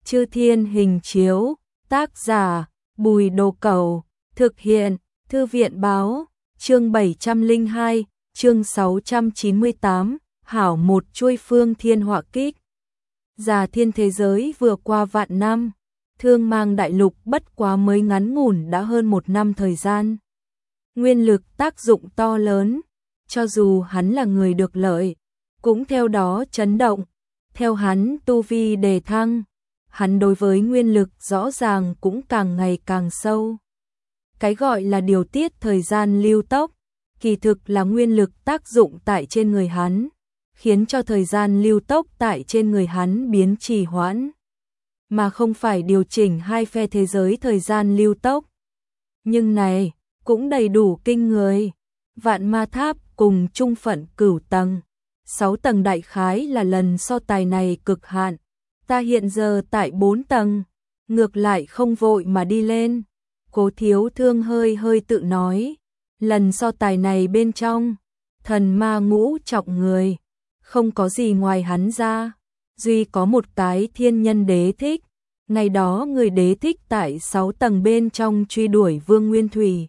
Chư Thiên Hình Chiếu, tác giả, Bùi Đồ Cẩu, thực hiện, Thư viện Báo, chương 702, chương 698, hảo một chuôi phương thiên họa kích. Già thiên thế giới vừa qua vạn năm, thương mang đại lục bất quá mới ngắn ngủn đã hơn 1 năm thời gian. Nguyên lực tác dụng to lớn, cho dù hắn là người được lợi, cũng theo đó chấn động, theo hắn tu vi đề thăng, hắn đối với nguyên lực rõ ràng cũng càng ngày càng sâu. Cái gọi là điều tiết thời gian lưu tốc, kỳ thực là nguyên lực tác dụng tại trên người hắn, khiến cho thời gian lưu tốc tại trên người hắn biến trì hoãn, mà không phải điều chỉnh hai phe thế giới thời gian lưu tốc. Nhưng này, cũng đầy đủ kinh người. Vạn Ma Tháp cùng trung phận cửu tầng, 6 tầng đại khái là lần so tài này cực hạn. Ta hiện giờ tại 4 tầng, ngược lại không vội mà đi lên. Cố Thiếu Thương hơi hơi tự nói, lần so tài này bên trong, thần ma ngũ trọng người, không có gì ngoài hắn ra, duy có một cái thiên nhân đế thích. Ngày đó người đế thích tại 6 tầng bên trong truy đuổi Vương Nguyên Thủy.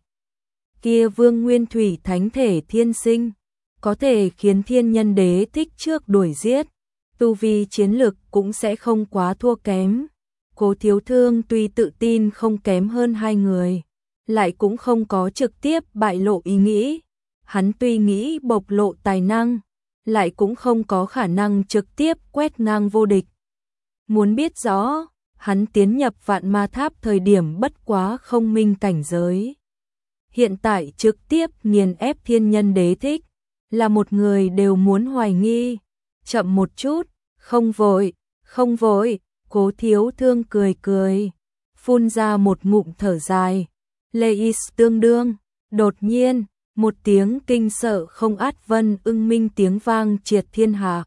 Kia Vương Nguyên Thủy thánh thể thiên sinh, có thể khiến thiên nhân đế thích trước đuổi giết, tu vi chiến lực cũng sẽ không quá thua kém. Cố Thiếu Thương tuy tự tin không kém hơn hai người, lại cũng không có trực tiếp bại lộ ý nghĩ. Hắn tuy nghĩ bộc lộ tài năng, lại cũng không có khả năng trực tiếp quét ngang vô địch. Muốn biết rõ, hắn tiến nhập Vạn Ma Tháp thời điểm bất quá không minh cảnh giới. Hiện tại trực tiếp nghiền ép thiên nhân đế thích, là một người đều muốn hoài nghi. Chậm một chút, không vội, không vội. Cố Thiếu Thương cười cười, phun ra một ngụm thở dài. Leis tương đương, đột nhiên, một tiếng kinh sợ không át vân ưng minh tiếng vang triệt thiên hạ.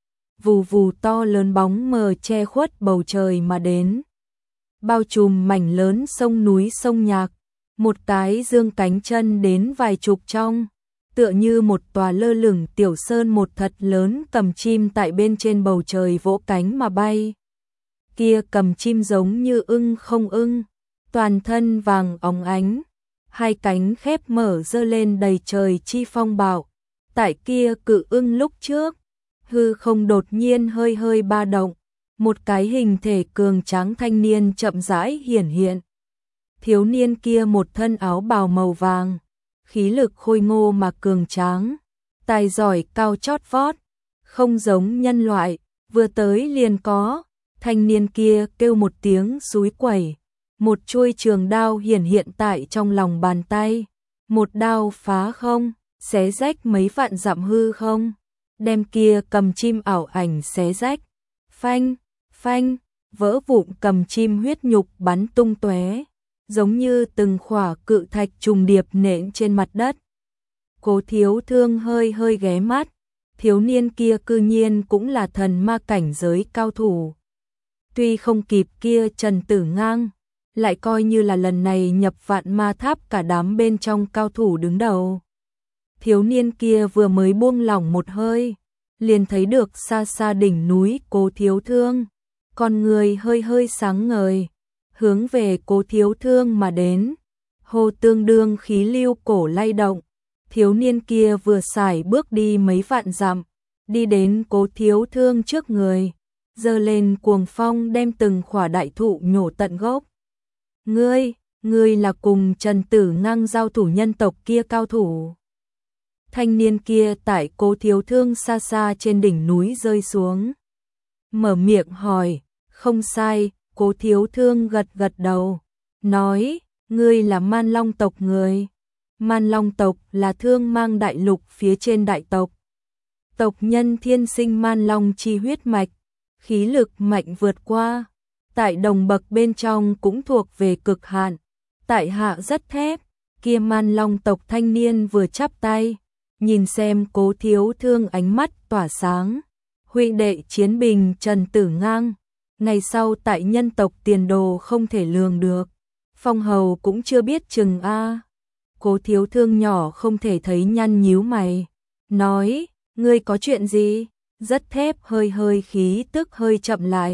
Vù vù to lớn bóng mờ che khuất bầu trời mà đến, bao trùm mảnh lớn sông núi sông nhạc. Một cái dương cánh chân đến vài chục trong, tựa như một tòa lơ lửng tiểu sơn, một thật lớn cầm chim tại bên trên bầu trời vỗ cánh mà bay. Kia cầm chim giống như ưng không ưng, toàn thân vàng óng ánh, hai cánh khép mở giơ lên đầy trời chi phong bạo. Tại kia cự ưng lúc trước, hư không đột nhiên hơi hơi ba động, một cái hình thể cường tráng thanh niên chậm rãi hiển hiện. Thiếu niên kia một thân áo bào màu vàng, khí lực khôi ngô mà cường tráng, tài giỏi cao chót vót, không giống nhân loại, vừa tới liền có. Thanh niên kia kêu một tiếng xúi quẩy, một chuôi trường đao hiển hiện tại trong lòng bàn tay, một đao phá không, xé rách mấy vạn dặm hư không, đem kia cầm chim ảo ảnh xé rách, phanh, phanh, vỡ vụn cầm chim huyết nhục bắn tung tóe, giống như từng khỏa cự thạch trùng điệp nện trên mặt đất. Cố Thiếu Thương hơi hơi ghé mắt, thiếu niên kia cư nhiên cũng là thần ma cảnh giới cao thủ. Tuy không kịp kia Trần Tử Ngang, lại coi như là lần này nhập Vạn Ma Tháp cả đám bên trong cao thủ đứng đầu. Thiếu niên kia vừa mới buông lỏng một hơi, liền thấy được xa xa đỉnh núi Cố Thiếu Thương, con người hơi hơi sáng ngời, hướng về Cố Thiếu Thương mà đến. Hô tương đương khí lưu cổ lay động, thiếu niên kia vừa xài bước đi mấy vạn dặm, đi đến Cố Thiếu Thương trước người, giơ lên cuồng phong đem từng khỏa đại thụ nhổ tận gốc. Ngươi là cùng Trần Tử Ngang giao thủ nhân tộc kia cao thủ. Thanh niên kia tại Cố Thiếu Thương xa xa trên đỉnh núi rơi xuống, mở miệng hỏi. Không sai. Cố Thiếu Thương gật gật đầu, nói, ngươi là Man Long tộc người. Man Long tộc là thương mang đại lục phía trên đại tộc. Tộc nhân thiên sinh Man Long chi huyết mạch, khí lực mạnh vượt qua, tại đồng bậc bên trong cũng thuộc về cực hạn. Tại hạ rất thép. Kia Man Long tộc thanh niên vừa chắp tay, nhìn xem Cố Thiếu Thương ánh mắt tỏa sáng. Huynh đệ chiến bình Trần Tử Ngang, ngày sau tại nhân tộc tiền đồ không thể lường được. Phong hầu cũng chưa biết chừng a. Cố Thiếu Thương nhỏ không thể thấy nhăn nhíu mày, nói, ngươi có chuyện gì? Rất thép hơi hơi khí tức hơi chậm lại,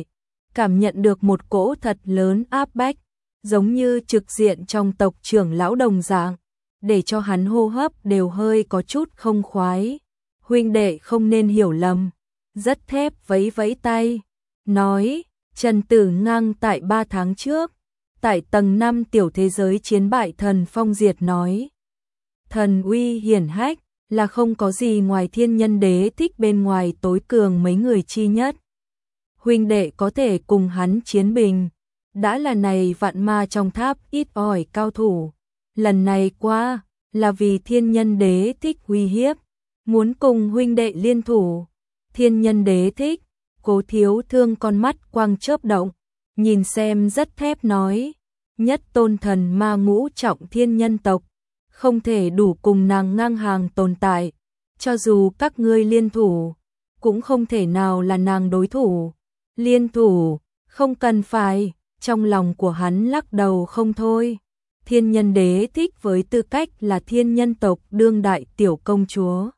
cảm nhận được một cỗ thật lớn áp bách, giống như trực diện trong tộc trưởng lão đồng dạng, để cho hắn hô hấp đều hơi có chút không khoái. Huynh đệ không nên hiểu lầm. Rất thép vẫy vẫy tay, nói, Trần Tử Ngang tại 3 tháng trước, tại tầng 5 tiểu thế giới chiến bại thần Phong Diệt nói. Thần uy hiển hách, là không có gì ngoài thiên nhân đế thích bên ngoài tối cường mấy người chi nhất. Huynh đệ có thể cùng hắn chiến bình, đã là này vạn ma trong tháp ít ỏi cao thủ. Lần này qua, là vì thiên nhân đế thích uy hiếp, muốn cùng huynh đệ liên thủ. Thiên nhân đế thích, Cố Thiếu Thương con mắt quang chớp động, nhìn xem rất thép nói, nhất tôn thần ma ngũ trọng thiên nhân tộc, không thể đủ cùng nàng ngang hàng tồn tại, cho dù các ngươi liên thủ, cũng không thể nào là nàng đối thủ. Liên thủ, không cần phải, trong lòng của hắn lắc đầu không thôi. Thiên nhân đế thích với tư cách là thiên nhân tộc đương đại tiểu công chúa.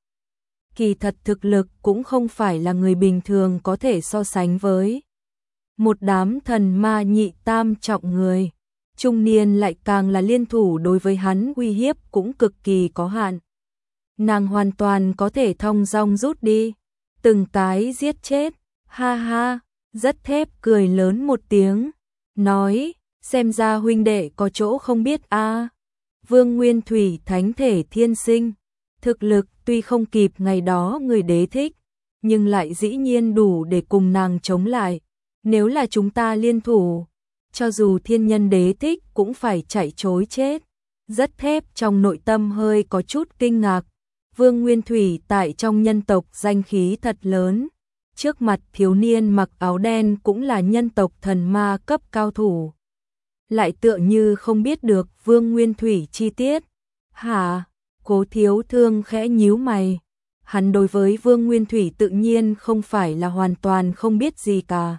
Kỳ thật thực lực cũng không phải là người bình thường có thể so sánh với. Một đám thần ma nhị tam trọng người, trung niên lại càng là liên thủ đối với hắn uy hiếp cũng cực kỳ có hạn. Nàng hoàn toàn có thể thong dong rút đi, từng cái giết chết, ha ha, rất thép cười lớn một tiếng, nói, xem ra huynh đệ có chỗ không biết a. Vương Nguyên Thủy thánh thể thiên sinh, thực lực tuy không kịp ngày đó người đế thích, nhưng lại dĩ nhiên đủ để cùng nàng chống lại. Nếu là chúng ta liên thủ, cho dù thiên nhân đế thích cũng phải chạy trối chết. Rất thép trong nội tâm hơi có chút kinh ngạc. Vương Nguyên Thủy tại trong nhân tộc danh khí thật lớn. Trước mặt thiếu niên mặc áo đen cũng là nhân tộc thần ma cấp cao thủ. Lại tựa như không biết được Vương Nguyên Thủy chi tiết. Hả? Cố Thiếu Thương khẽ nhíu mày. Hắn đối với Vương Nguyên Thủy tự nhiên không phải là hoàn toàn không biết gì cả.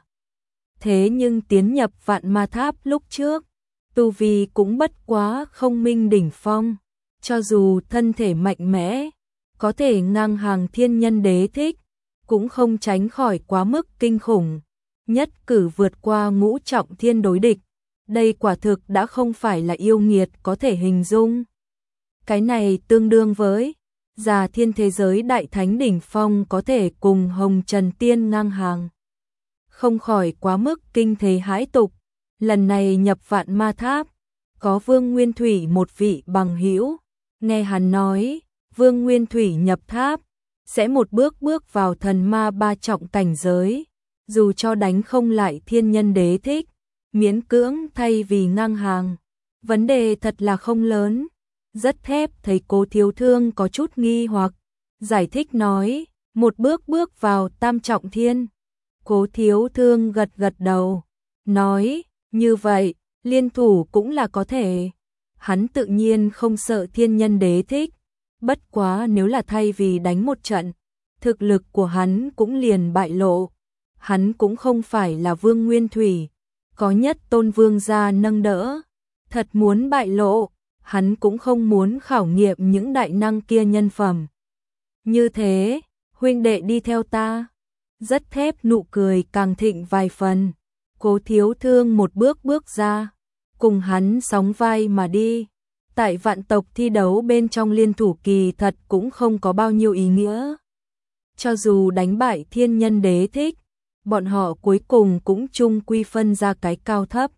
Thế nhưng tiến nhập vạn ma tháp lúc trước, tu vi cũng bất quá không minh đỉnh phong. Cho dù thân thể mạnh mẽ, có thể ngang hàng thiên nhân đế thích, cũng không tránh khỏi quá mức kinh khủng. Nhất cử vượt qua ngũ trọng thiên đối địch. Đây quả thực đã không phải là yêu nghiệt có thể hình dung. Cái này tương đương với già thiên thế giới đại thánh đỉnh phong có thể cùng Hồng Trần Tiên ngang hàng. Không khỏi quá mức kinh thế hãi tục. Lần này nhập vạn ma tháp, có Vương Nguyên Thủy một vị bằng hữu. Nghe hắn nói, Vương Nguyên Thủy nhập tháp, sẽ một bước bước vào thần ma 3 trọng cảnh giới. Dù cho đánh không lại thiên nhân đế thích, miễn cưỡng thay vì ngang hàng. Vấn đề thật là không lớn. Rất thép thấy Cố Thiếu Thương có chút nghi hoặc, giải thích nói, một bước bước vào tam trọng thiên. Cố Thiếu Thương gật gật đầu, nói, như vậy, liên thủ cũng là có thể. Hắn tự nhiên không sợ thiên nhân đế thích, bất quá nếu là thay vì đánh một trận, thực lực của hắn cũng liền bại lộ. Hắn cũng không phải là Vương Nguyên Thủy, có nhất tôn vương gia nâng đỡ. Thật muốn bại lộ, hắn cũng không muốn khảo nghiệm những đại năng kia nhân phẩm. Như thế, huynh đệ đi theo ta. Rất thép nụ cười càng thịnh vài phần. Cố Thiếu Thương một bước bước ra, cùng hắn sóng vai mà đi. Tại vạn tộc thi đấu bên trong liên thủ kỳ thật cũng không có bao nhiêu ý nghĩa. Cho dù đánh bại thiên nhân đế thích, bọn họ cuối cùng cũng chung quy phân ra cái cao thấp.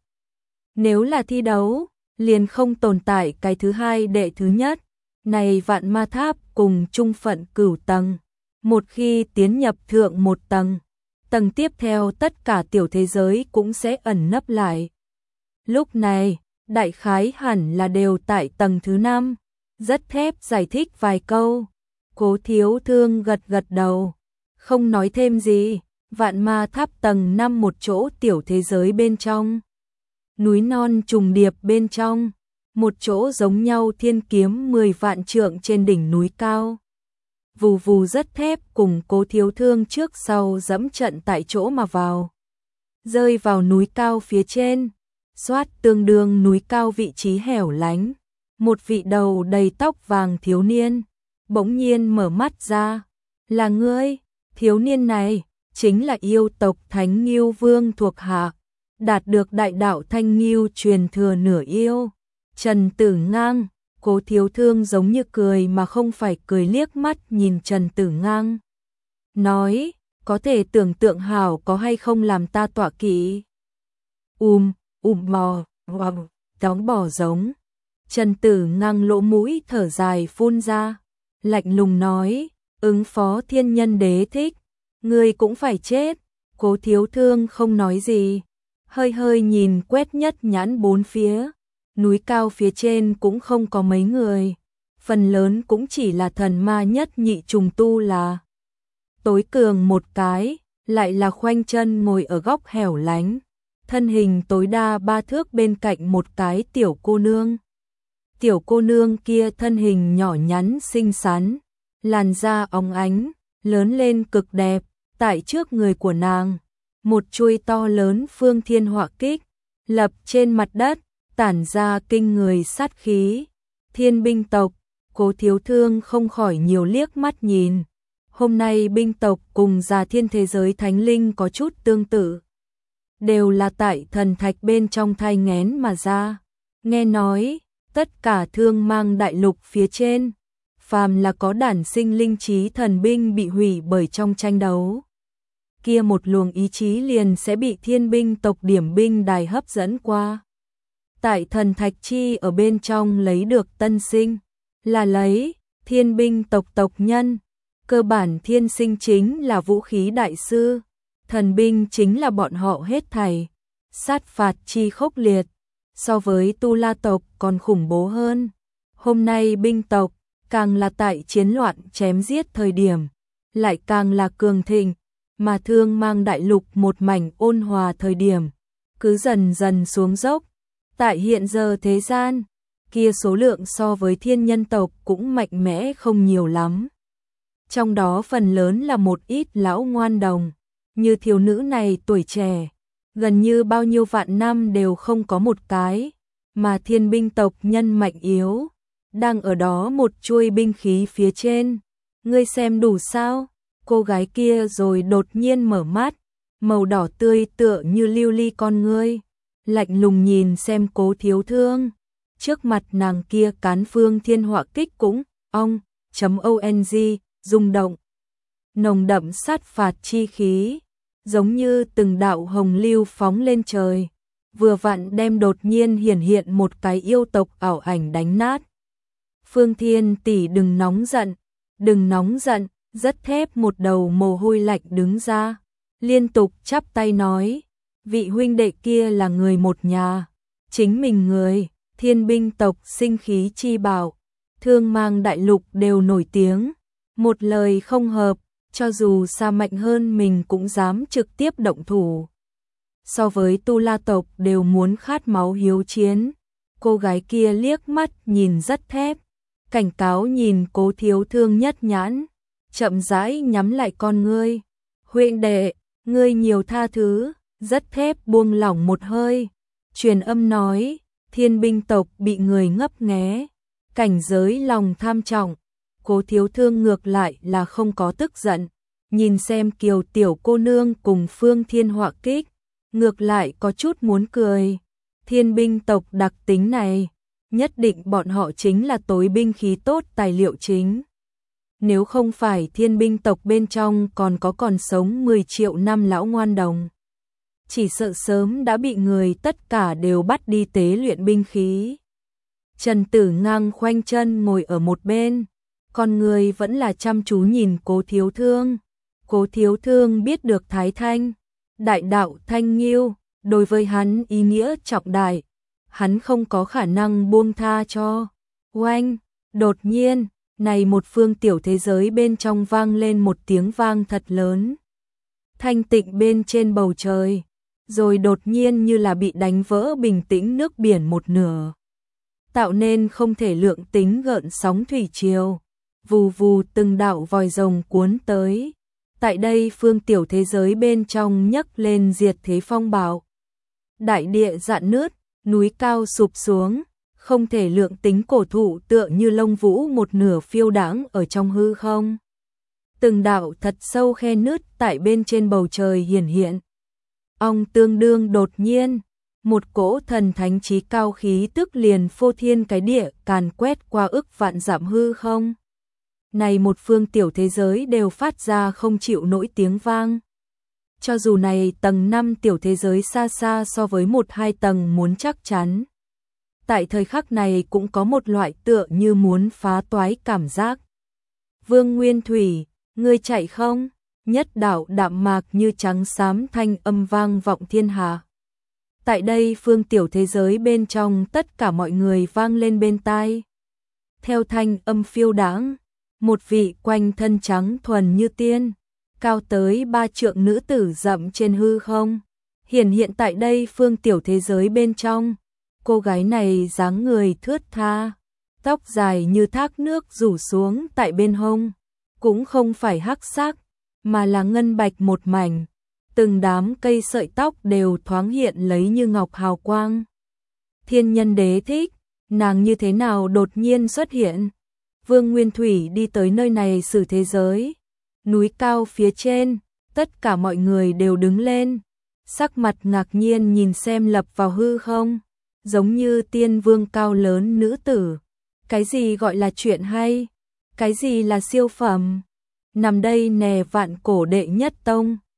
Nếu là thi đấu, liền không tồn tại cái thứ hai đệ thứ nhất. Này vạn ma tháp cùng chung phận cửu tầng. Một khi tiến nhập thượng một tầng, tầng tiếp theo tất cả tiểu thế giới cũng sẽ ẩn nấp lại. Lúc này, đại khái hẳn là đều tại tầng thứ 5. Rất thép giải thích vài câu. Cố Thiếu Thương gật gật đầu, không nói thêm gì. Vạn ma tháp tầng 5 một chỗ tiểu thế giới bên trong. Núi non trùng điệp bên trong, một chỗ giống nhau thiên kiếm 10 vạn trượng trên đỉnh núi cao. Vù vù rất thép cùng Cố Thiếu Thương trước sau dẫm trận tại chỗ mà vào. Rơi vào núi cao phía trên, xoát tương đương núi cao vị trí hẻo lánh. Một vị đầu đầy tóc vàng thiếu niên, bỗng nhiên mở mắt ra. Là ngươi, thiếu niên này, chính là yêu tộc Thánh Ngưu Vương thuộc hạ, đạt được đại đạo Thanh Ngưu truyền thừa nửa yêu. Trần Tử Ngang, Cố Thiếu Thương giống như cười mà không phải cười, liếc mắt nhìn Trần Tử Ngang. Nói, có thể tưởng tượng hảo có hay không làm ta tọa kỵ. Mò, đóng bỏ giống. Trần Tử Ngang lỗ mũi thở dài phun ra, lạnh lùng nói, ứng phó thiên nhân đế thích, ngươi cũng phải chết. Cố Thiếu Thương không nói gì, hơi hơi nhìn quét nhất nhãn bốn phía. Núi cao phía trên cũng không có mấy người, phần lớn cũng chỉ là thần ma nhất nhị trùng tu là. Tối cường một cái, lại là khoanh chân ngồi ở góc hẻo lánh, thân hình tối đa 3 thước bên cạnh một cái tiểu cô nương. Tiểu cô nương kia thân hình nhỏ nhắn xinh xắn, làn da óng ánh, lớn lên cực đẹp, tại trước người của nàng, một chuôi to lớn phương thiên họa kích, lập trên mặt đất, tản ra kinh người sát khí. Thiên binh tộc, Cố Thiếu Thương không khỏi nhiều liếc mắt nhìn. Hôm nay binh tộc cùng Già Thiên thế giới thánh linh có chút tương tự, đều là tại thần thạch bên trong thai nghén mà ra. Nghe nói, tất cả Thương Mang đại lục phía trên, phàm là có đản sinh linh trí thần binh bị hủy bởi trong tranh đấu, kia một luồng ý chí liền sẽ bị thiên binh tộc điểm binh đài hấp dẫn qua. Tại thần thạch chi ở bên trong lấy được tân sinh, là lấy thiên binh tộc tộc nhân. Cơ bản thiên sinh chính là vũ khí đại sư, thần binh chính là bọn họ hết thảy. Sát phạt chi khốc liệt, so với Tu La tộc còn khủng bố hơn. Hôm nay binh tộc, càng là tại chiến loạn chém giết thời điểm, lại càng là cường thịnh, mà Thương Mang đại lục một mảnh ôn hòa thời điểm, cứ dần dần xuống dốc. Tại hiện giờ thế gian, kia số lượng so với thiên nhân tộc cũng mạnh mẽ không nhiều lắm. Trong đó phần lớn là một ít lão ngoan đồng, như thiếu nữ này tuổi trẻ, gần như bao nhiêu vạn năm đều không có một cái, mà thiên binh tộc nhân mạnh yếu, đang ở đó một chuôi binh khí phía trên. Ngươi xem đủ sao? Cô gái kia rồi đột nhiên mở mắt, màu đỏ tươi tựa như lưu ly con ngươi, lạnh lùng nhìn xem Cố Thiếu Thương. Trước mặt nàng kia cán phương thiên họa kích cũng, ong, .ong, rung động. Nồng đậm sát phạt chi khí, giống như từng đạo hồng lưu phóng lên trời, vừa vặn đem đột nhiên hiển hiện một cái yêu tộc ảo ảnh đánh nát. Phương Thiên tỷ đừng nóng giận, rất thép một đầu mồ hôi lạnh đứng ra, liên tục chắp tay nói, vị huynh đệ kia là người một nhà, chính mình người, thiên binh tộc sinh khí chi bảo, Thương Mang đại lục đều nổi tiếng, một lời không hợp, cho dù xa mạnh hơn mình cũng dám trực tiếp động thủ. So với Tu La tộc đều muốn khát máu hiếu chiến. Cô gái kia liếc mắt nhìn rất thép, cảnh cáo nhìn Cố Thiếu Thương nhất nhãn, chậm rãi nhắm lại con ngươi. Huynh đệ, ngươi nhiều tha thứ. Rất thép buông lỏng một hơi, truyền âm nói, thiên binh tộc bị người ngấp nghé, cảnh giới lòng tham trọng. Cố Thiếu Thương ngược lại là không có tức giận, nhìn xem Kiều tiểu cô nương cùng phương thiên họa kích, ngược lại có chút muốn cười. Thiên binh tộc đặc tính này, nhất định bọn họ chính là tối binh khí tốt tài liệu chính. Nếu không phải thiên binh tộc bên trong còn sống 10 triệu năm lão ngoan đồng, chỉ sợ sớm đã bị người tất cả đều bắt đi tế luyện binh khí. Trần Tử Ngang khoanh chân ngồi ở một bên, con người vẫn là chăm chú nhìn Cố Thiếu Thương. Cố Thiếu Thương biết được Thái Thanh, đại đạo Thanh Ngưu, đối với hắn ý nghĩa trọng đại, hắn không có khả năng buông tha cho. Oanh, đột nhiên, này một phương tiểu thế giới bên trong vang lên một tiếng vang thật lớn. Thanh tịnh bên trên bầu trời, rồi đột nhiên như là bị đánh vỡ bình tĩnh nước biển một nửa, tạo nên không thể lượng tính gợn sóng thủy triều, vù vù từng đạo vòi rồng cuốn tới. Tại đây phương tiểu thế giới bên trong nhấc lên diệt thế phong bạo. Đại địa rạn nứt, núi cao sụp xuống, không thể lượng tính cổ thụ tựa như lông vũ một nửa phiêu đãng ở trong hư không. từng đạo thật sâu khe nứt tại bên trên bầu trời hiển hiện. Ong tương đương đột nhiên, một cỗ thần thánh trí cao khí tức liền phô thiên cái địa càn quét qua ức vạn dặm hư không. Này một phương tiểu thế giới đều phát ra không chịu nổi tiếng vang. Cho dù này tầng 5 tiểu thế giới xa xa so với 1-2 tầng muốn chắc chắn. Tại thời khắc này cũng có một loại tựa như muốn phá toái cảm giác. Vương Nguyên Thủy, ngươi chạy không? Nhất đạo đạm mạc như trắng xám thanh âm vang vọng thiên hạ. Tại đây phương tiểu thế giới bên trong tất cả mọi người vang lên bên tai. Theo thanh âm phiêu đãng, một vị quanh thân trắng thuần như tiên, cao tới 3 trượng nữ tử dậm trên hư không, hiện tại đây phương tiểu thế giới bên trong. Cô gái này dáng người thướt tha, tóc dài như thác nước rủ xuống tại bên hông, cũng không phải hắc sắc, mà là ngân bạch một mảnh, từng đám cây sợi tóc đều thoáng hiện lấy như ngọc hào quang. Thiên Nhân Đế thích, nàng như thế nào đột nhiên xuất hiện? Vương Nguyên Thủy đi tới nơi này xử thế giới, núi cao phía trên, tất cả mọi người đều đứng lên, sắc mặt ngạc nhiên nhìn xem lập vào hư không, giống như tiên vương cao lớn nữ tử. Cái gì gọi là chuyện hay? Cái gì là siêu phẩm? Nằm đây nè vạn cổ đệ nhất tông,